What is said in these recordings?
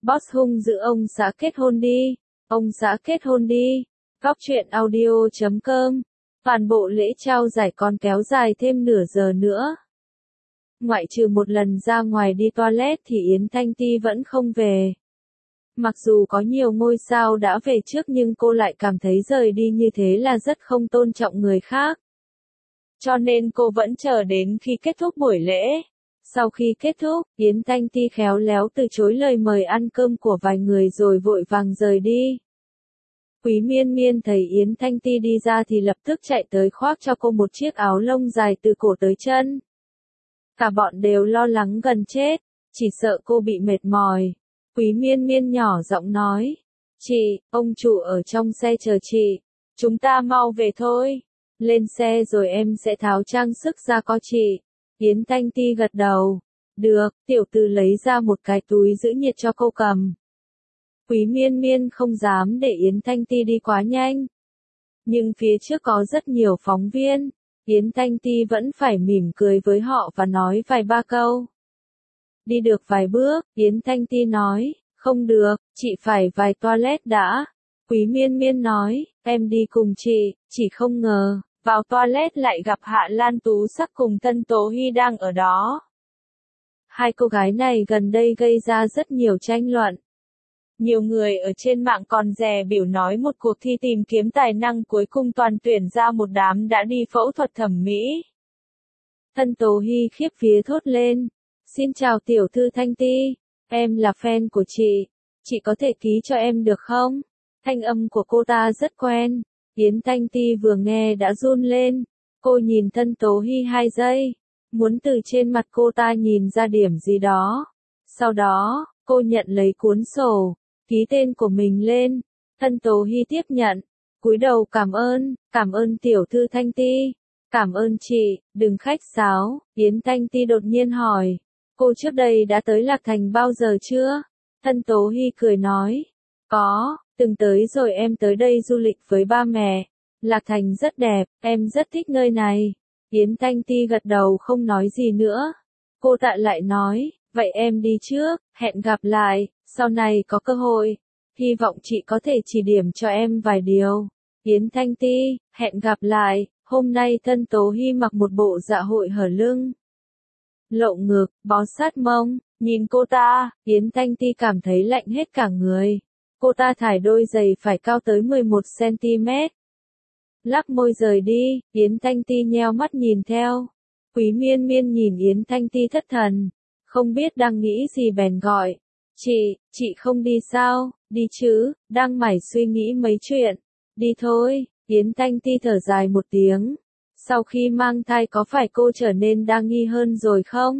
Boss hung dữ ông xã kết hôn đi. Ông xã kết hôn đi. Góc truyện audio.com. Toàn bộ lễ trao giải còn kéo dài thêm nửa giờ nữa. Ngoại trừ một lần ra ngoài đi toilet thì Yến Thanh Ti vẫn không về. Mặc dù có nhiều ngôi sao đã về trước nhưng cô lại cảm thấy rời đi như thế là rất không tôn trọng người khác. Cho nên cô vẫn chờ đến khi kết thúc buổi lễ. Sau khi kết thúc, Yến Thanh Ti khéo léo từ chối lời mời ăn cơm của vài người rồi vội vàng rời đi. Quý Miên Miên thấy Yến Thanh Ti đi ra thì lập tức chạy tới khoác cho cô một chiếc áo lông dài từ cổ tới chân. Cả bọn đều lo lắng gần chết, chỉ sợ cô bị mệt mỏi. Quý Miên Miên nhỏ giọng nói, chị, ông chủ ở trong xe chờ chị, chúng ta mau về thôi. Lên xe rồi em sẽ tháo trang sức ra có chị. Yến Thanh Ti gật đầu. Được, tiểu tư lấy ra một cái túi giữ nhiệt cho cô cầm. Quý Miên Miên không dám để Yến Thanh Ti đi quá nhanh. Nhưng phía trước có rất nhiều phóng viên, Yến Thanh Ti vẫn phải mỉm cười với họ và nói vài ba câu. Đi được vài bước, Yến Thanh Ti nói, không được, chị phải vài toilet đã. Quý Miên Miên nói, em đi cùng chị, chỉ không ngờ, vào toilet lại gặp Hạ Lan Tú Sắc cùng Tân Tố Hy đang ở đó. Hai cô gái này gần đây gây ra rất nhiều tranh luận. Nhiều người ở trên mạng còn dè bỉu nói một cuộc thi tìm kiếm tài năng cuối cùng toàn tuyển ra một đám đã đi phẫu thuật thẩm mỹ. Tân Tố Hy khiếp vía thốt lên. Xin chào tiểu thư Thanh Ti, em là fan của chị có thể ký cho em được không? Thanh âm của cô ta rất quen. Yến Thanh Ti vừa nghe đã run lên. Cô nhìn Tân Tố Hy 2 giây, muốn từ trên mặt cô ta nhìn ra điểm gì đó. Sau đó, cô nhận lấy cuốn sổ, ký tên của mình lên. Tân Tố Hy tiếp nhận, cúi đầu cảm ơn tiểu thư Thanh Ti. Cảm ơn chị, đừng khách sáo. Yến Thanh Ti đột nhiên hỏi, cô trước đây đã tới Lạc Thành bao giờ chưa? Tân Tố Hy cười nói, có, từng tới rồi, em tới đây du lịch với ba mẹ. Lạc Thành rất đẹp, em rất thích nơi này. Yến Thanh Ti gật đầu không nói gì nữa. Cô ta lại nói, vậy em đi trước, hẹn gặp lại, sau này có cơ hội. Hy vọng chị có thể chỉ điểm cho em vài điều. Yến Thanh Ti, hẹn gặp lại. Hôm nay Tân Tố Hy mặc một bộ dạ hội hở lưng, lộ ngực, bó sát mông. Nhìn cô ta, Yến Thanh Ti cảm thấy lạnh hết cả người. Cô ta thải đôi giày phải cao tới 11 cm. Lắc môi rời đi, Yến Thanh Ti nheo mắt nhìn theo. Quý Miên Miên nhìn Yến Thanh Ti thất thần, không biết đang nghĩ gì bèn gọi. Chị không đi sao? Đi chứ, đang mải suy nghĩ mấy chuyện. Đi thôi. Yến Thanh Ti thở dài một tiếng. Sau khi mang thai có phải cô trở nên đa nghi hơn rồi không?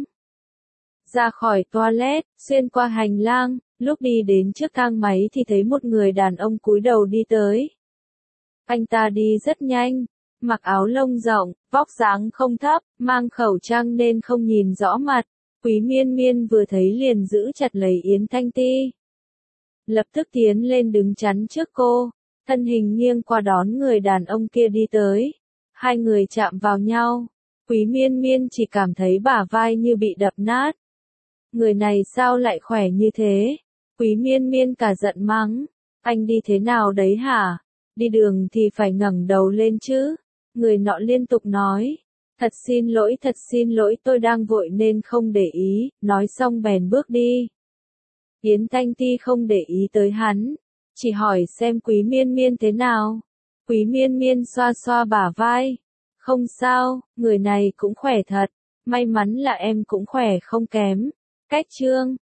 Ra khỏi toilet, xuyên qua hành lang, lúc đi đến trước thang máy thì thấy một người đàn ông cúi đầu đi tới. Anh ta đi rất nhanh, mặc áo lông rộng, vóc dáng không thấp, mang khẩu trang nên không nhìn rõ mặt. Quý Miên Miên vừa thấy liền giữ chặt lấy Yến Thanh Ti, lập tức tiến lên đứng chắn trước cô. Thân hình nghiêng qua đón người đàn ông kia đi tới. Hai người chạm vào nhau. Quý Miên Miên chỉ cảm thấy bả vai như bị đập nát. Người này sao lại khỏe như thế? Quý Miên Miên cả giận mắng. Anh đi thế nào đấy hả? Đi đường thì phải ngẩng đầu lên chứ. Người nọ liên tục nói. Thật xin lỗi, tôi đang vội nên không để ý. Nói xong bèn bước đi. Yến Thanh Ti không để ý tới hắn, chỉ hỏi xem Quý Miên Miên thế nào. Quý Miên Miên xoa xoa bả vai. Không sao, người này cũng khỏe thật. May mắn là em cũng khỏe không kém. Cách chương